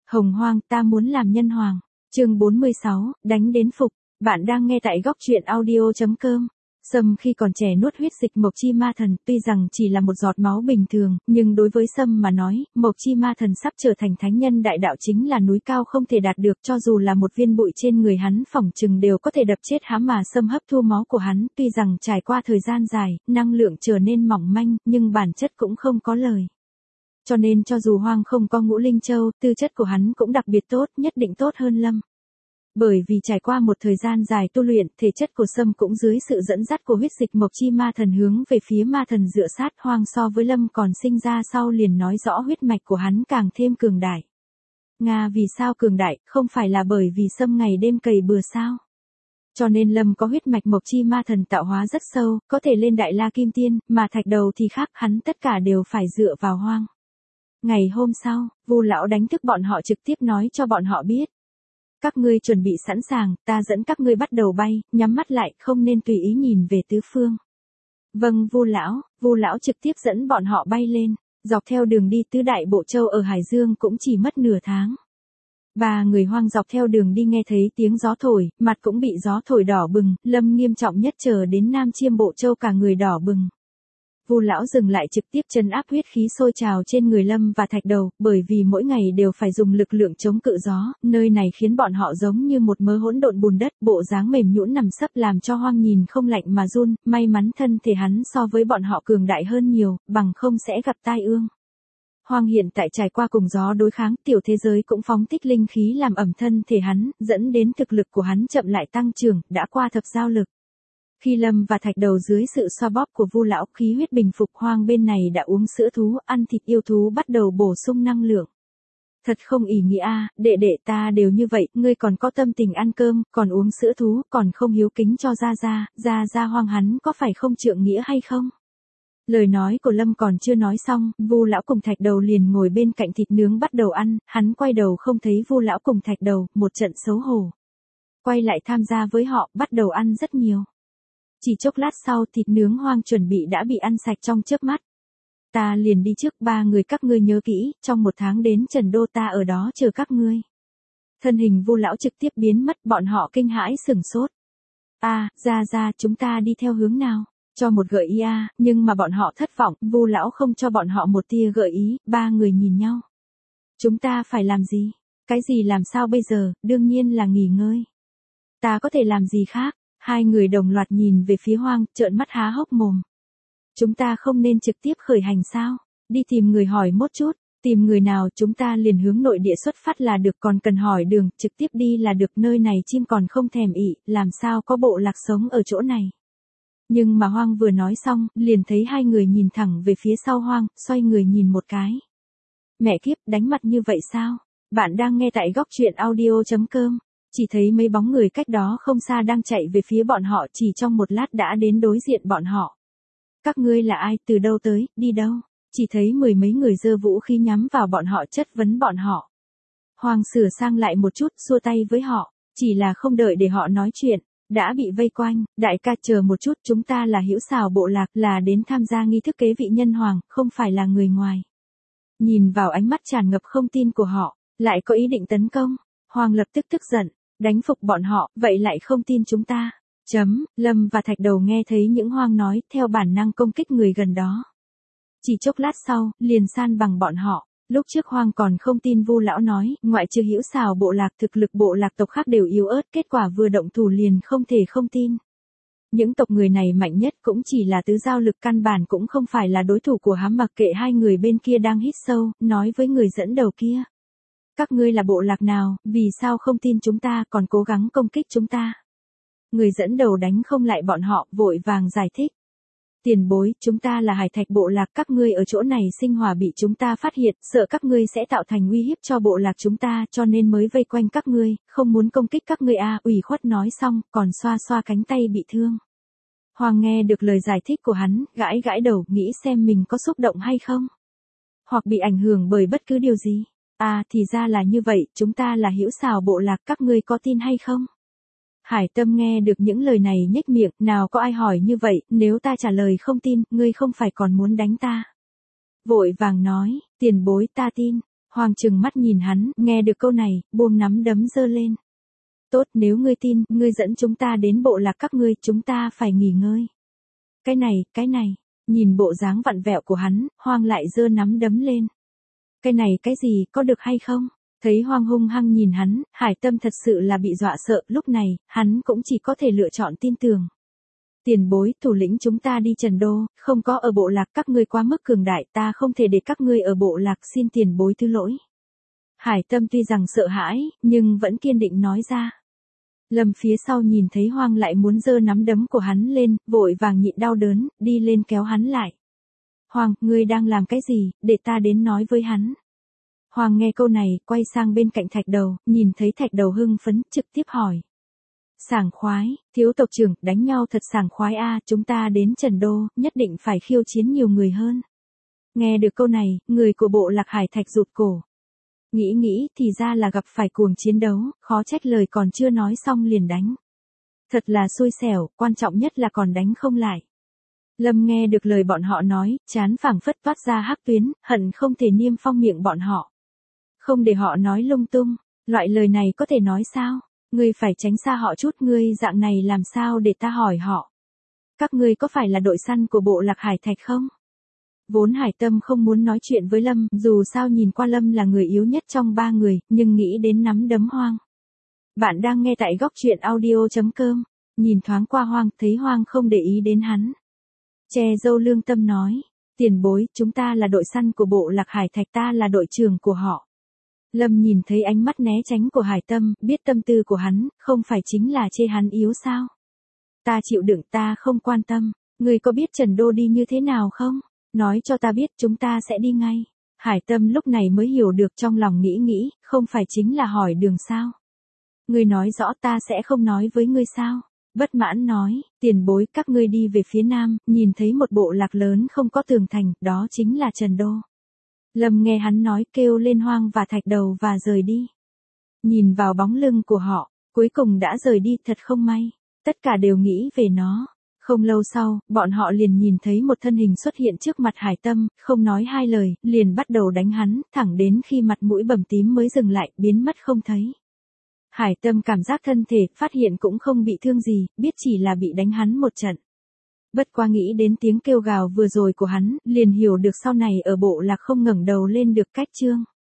Hồng Hoang, ta muốn làm nhân hoàng. Chương 46, đánh đến phục. Bạn đang nghe tại góc truyện audio.com. Sâm khi còn trẻ nuốt huyết dịch Mộc Chi Ma Thần, tuy rằng chỉ là một giọt máu bình thường, nhưng đối với Sâm mà nói, Mộc Chi Ma Thần sắp trở thành thánh nhân đại đạo chính là núi cao không thể đạt được, cho dù là một viên bụi trên người hắn phỏng chừng đều có thể đập chết hắn mà Sâm hấp thu máu của hắn, tuy rằng trải qua thời gian dài, năng lượng trở nên mỏng manh, nhưng bản chất cũng không có lời. Cho nên cho dù Hoang không có Ngũ Linh Châu, tư chất của hắn cũng đặc biệt tốt, nhất định tốt hơn Lâm. Bởi vì trải qua một thời gian dài tu luyện, thể chất của Sâm cũng dưới sự dẫn dắt của huyết dịch Mộc Chi Ma Thần hướng về phía Ma Thần dựa sát. Hoang so với Lâm còn sinh ra sau liền nói rõ huyết mạch của hắn càng thêm cường đại. Nga vì sao cường đại, không phải là bởi vì Sâm ngày đêm cày bừa sao? Cho nên Lâm có huyết mạch Mộc Chi Ma Thần tạo hóa rất sâu, có thể lên Đại La Kim Tiên, mà Thạch Đầu thì khác, hắn tất cả đều phải dựa vào Hoang. Ngày hôm sau, Vu lão đánh thức bọn họ trực tiếp nói cho bọn họ biết. Các ngươi chuẩn bị sẵn sàng, ta dẫn các ngươi bắt đầu bay, nhắm mắt lại, không nên tùy ý nhìn về tứ phương. Vâng Vu lão trực tiếp dẫn bọn họ bay lên, dọc theo đường đi tứ đại bộ châu ở Hải Dương cũng chỉ mất nửa tháng. Ba người Hoang dọc theo đường đi nghe thấy tiếng gió thổi, mặt cũng bị gió thổi đỏ bừng, Lâm nghiêm trọng nhất chờ đến Nam Chiêm Bộ Châu cả người đỏ bừng. Vu lão dừng lại trực tiếp trấn áp huyết khí sôi trào trên người Lâm và Thạch Đầu, bởi vì mỗi ngày đều phải dùng lực lượng chống cự gió, nơi này khiến bọn họ giống như một mớ hỗn độn bùn đất, bộ dáng mềm nhũn nằm sấp làm cho Hoang nhìn không lạnh mà run, may mắn thân thể hắn so với bọn họ cường đại hơn nhiều, bằng không sẽ gặp tai ương. Hoang hiện tại trải qua cùng gió đối kháng, tiểu thế giới cũng phóng thích linh khí làm ẩm thân thể hắn, dẫn đến thực lực của hắn chậm lại tăng trưởng, đã qua thập giao lực. Khi Lâm và Thạch Đầu dưới sự xoa bóp của Vu lão, khí huyết bình phục, Hoang bên này đã uống sữa thú, ăn thịt yêu thú bắt đầu bổ sung năng lượng. Thật không ý nghĩa a, đệ đệ ta đều như vậy, ngươi còn có tâm tình ăn cơm, còn uống sữa thú, còn không hiếu kính cho Gia Hoang hắn có phải không trượng nghĩa hay không? Lời nói của Lâm còn chưa nói xong, Vu lão cùng Thạch Đầu liền ngồi bên cạnh thịt nướng bắt đầu ăn, hắn quay đầu không thấy Vu lão cùng Thạch Đầu, một trận xấu hổ. Quay lại tham gia với họ, bắt đầu ăn rất nhiều. Chỉ chốc lát sau thịt nướng Hoang chuẩn bị đã bị ăn sạch trong chớp mắt. Ta liền đi trước, ba người các ngươi nhớ kỹ, trong 1 tháng đến Trần Đô ta ở đó chờ các ngươi. Thân hình Vu lão trực tiếp biến mất, bọn họ kinh hãi sửng sốt. Ra chúng ta đi theo hướng nào? Cho một gợi ý nhưng mà bọn họ thất vọng, Vu lão không cho bọn họ một tia gợi ý, ba người nhìn nhau. Chúng ta phải làm gì? Cái gì làm sao bây giờ, đương nhiên là nghỉ ngơi. Ta có thể làm gì khác? Hai người đồng loạt nhìn về phía Hoang, trợn mắt há hốc mồm. Chúng ta không nên trực tiếp khởi hành sao? Đi tìm người hỏi một chút, tìm người nào chúng ta liền hướng nội địa xuất phát là được, còn cần hỏi đường, trực tiếp đi là được, nơi này chim còn không thèm ị, làm sao có bộ lạc sống ở chỗ này. Nhưng mà Hoang vừa nói xong, liền thấy hai người nhìn thẳng về phía sau Hoang, xoay người nhìn một cái. Mẹ kiếp, đánh mặt như vậy sao? Bạn đang nghe tại góc truyện audio.com. Chỉ thấy mấy bóng người cách đó không xa đang chạy về phía bọn họ, chỉ trong một lát đã đến đối diện bọn họ. Các ngươi là ai, từ đâu tới, đi đâu? Chỉ thấy 10 mấy người giơ vũ khí nhắm vào bọn họ, chất vấn bọn họ. Hoang sửa sang lại một chút, xua tay với họ, chỉ là không đợi để họ nói chuyện, đã bị vây quanh. Đại ca chờ một chút, chúng ta là Hữu Xào bộ lạc, là đến tham gia nghi thức kế vị nhân hoàng, không phải là người ngoài. Nhìn vào ánh mắt tràn ngập không tin của họ, lại có ý định tấn công. Hoang lập tức tức giận. Đánh phục bọn họ, vậy lại không tin chúng ta. Lâm và Thạch Đầu nghe thấy những Hoang nói, theo bản năng công kích người gần đó. Chỉ chốc lát sau, liền san bằng bọn họ. Lúc trước Hoang còn không tin Vu lão nói, ngoại trừ Hữu Xào bộ lạc, thực lực bộ lạc tộc khác đều yếu ớt, kết quả vừa động thủ liền không thể không tin. Những tộc người này mạnh nhất cũng chỉ là tứ giao lực, căn bản cũng không phải là đối thủ của hắn, mặc kệ hai người bên kia đang hít sâu, nói với người dẫn đầu kia. Các ngươi là bộ lạc nào, vì sao không tin chúng ta, còn cố gắng công kích chúng ta? Người dẫn đầu đánh không lại bọn họ, vội vàng giải thích. Tiền bối, chúng ta là Hải Thạch bộ lạc, các ngươi ở chỗ này sinh hỏa bị chúng ta phát hiện, sợ các ngươi sẽ tạo thành uy hiếp cho bộ lạc chúng ta, cho nên mới vây quanh các ngươi, không muốn công kích các ngươi ủy khuất nói xong, còn xoa xoa cánh tay bị thương. Hoàng nghe được lời giải thích của hắn, gãi gãi đầu, nghĩ xem mình có xúc động hay không? Hoặc bị ảnh hưởng bởi bất cứ điều gì? Thì ra là như vậy, chúng ta là Hữu Xào bộ lạc, các ngươi có tin hay không? Hải Tâm nghe được những lời này nhếch miệng, nào có ai hỏi như vậy, nếu ta trả lời không tin, ngươi không phải còn muốn đánh ta. Vội vàng nói, tiền bối ta tin, Hoàng trừng mắt nhìn hắn, nghe được câu này, buông nắm đấm giơ lên. Tốt, nếu ngươi tin, ngươi dẫn chúng ta đến bộ lạc các ngươi, chúng ta phải nghỉ ngơi. Cái này, nhìn bộ dáng vặn vẹo của hắn, Hoàng lại giơ nắm đấm lên. Cái gì, có được hay không? Thấy Hoàng hung hăng nhìn hắn, Hải Tâm thật sự là bị dọa sợ, lúc này, hắn cũng chỉ có thể lựa chọn tin tưởng. Tiền bối, thủ lĩnh chúng ta đi Trần Đô, không có ở bộ lạc, các ngươi quá mức cường đại, ta không thể để các ngươi ở bộ lạc, xin tiền bối thứ lỗi. Hải Tâm tuy rằng sợ hãi, nhưng vẫn kiên định nói ra. Lâm phía sau nhìn thấy Hoàng lại muốn giơ nắm đấm của hắn lên, vội vàng nhịn đau đớn, đi lên kéo hắn lại. Hoàng, ngươi đang làm cái gì, để ta đến nói với hắn. Hoàng nghe câu này, quay sang bên cạnh Thạch Đầu, nhìn thấy Thạch Đầu hưng phấn, trực tiếp hỏi. Sảng khoái, thiếu tộc trưởng, đánh nhau thật sảng khoái a, chúng ta đến Trần Đô, nhất định phải khiêu chiến nhiều người hơn. Nghe được câu này, người của bộ lạc Hải Thạch rụt cổ. Nghĩ thì ra là gặp phải cuồng chiến đấu, khó trách lời còn chưa nói xong liền đánh. Thật là xui xẻo, quan trọng nhất là còn đánh không lại. Lâm nghe được lời bọn họ nói, chán phảng phất toát ra hắc tuyến, hận không thể niêm phong miệng bọn họ. Không để họ nói lung tung, loại lời này có thể nói sao? Ngươi phải tránh xa họ chút, ngươi dạng này làm sao để ta hỏi họ. Các ngươi có phải là đội săn của bộ lạc Hải Thạch không? Vốn Hải Tâm không muốn nói chuyện với Lâm, dù sao nhìn qua Lâm là người yếu nhất trong ba người, nhưng nghĩ đến nắm đấm Hoang. Bạn đang nghe tại góc truyện audio.com, nhìn thoáng qua Hoang, thấy Hoang không để ý đến hắn. Che dâu lương tâm nói, tiền bối, chúng ta là đội săn của bộ lạc Hải Thạch, ta là đội trưởng của họ. Lâm nhìn thấy ánh mắt né tránh của Hải Tâm, biết tâm tư của hắn, không phải chính là chê hắn yếu sao? Ta chịu đựng, ta không quan tâm, ngươi có biết Trần Đô đi như thế nào không? Nói cho ta biết, chúng ta sẽ đi ngay. Hải Tâm lúc này mới hiểu được, trong lòng nghĩ, không phải chính là hỏi đường sao? Ngươi nói rõ, ta sẽ không nói với ngươi sao? Bất mãn nói, tiền bối, các ngươi đi về phía nam, nhìn thấy một bộ lạc lớn không có tường thành, đó chính là Trần Đô. Lâm nghe hắn nói, kêu lên Hoang và Thạch Đầu và rời đi. Nhìn vào bóng lưng của họ, cuối cùng đã rời đi, thật không may. Tất cả đều nghĩ về nó. Không lâu sau, bọn họ liền nhìn thấy một thân hình xuất hiện trước mặt Hải Tâm, không nói hai lời, liền bắt đầu đánh hắn, thẳng đến khi mặt mũi bầm tím mới dừng lại, biến mất không thấy. Hải Tâm cảm giác thân thể, phát hiện cũng không bị thương gì, biết chỉ là bị đánh hắn một trận. Bất qua nghĩ đến tiếng kêu gào vừa rồi của hắn, liền hiểu được sau này ở bộ lạc không ngẩng đầu lên được, cách chương.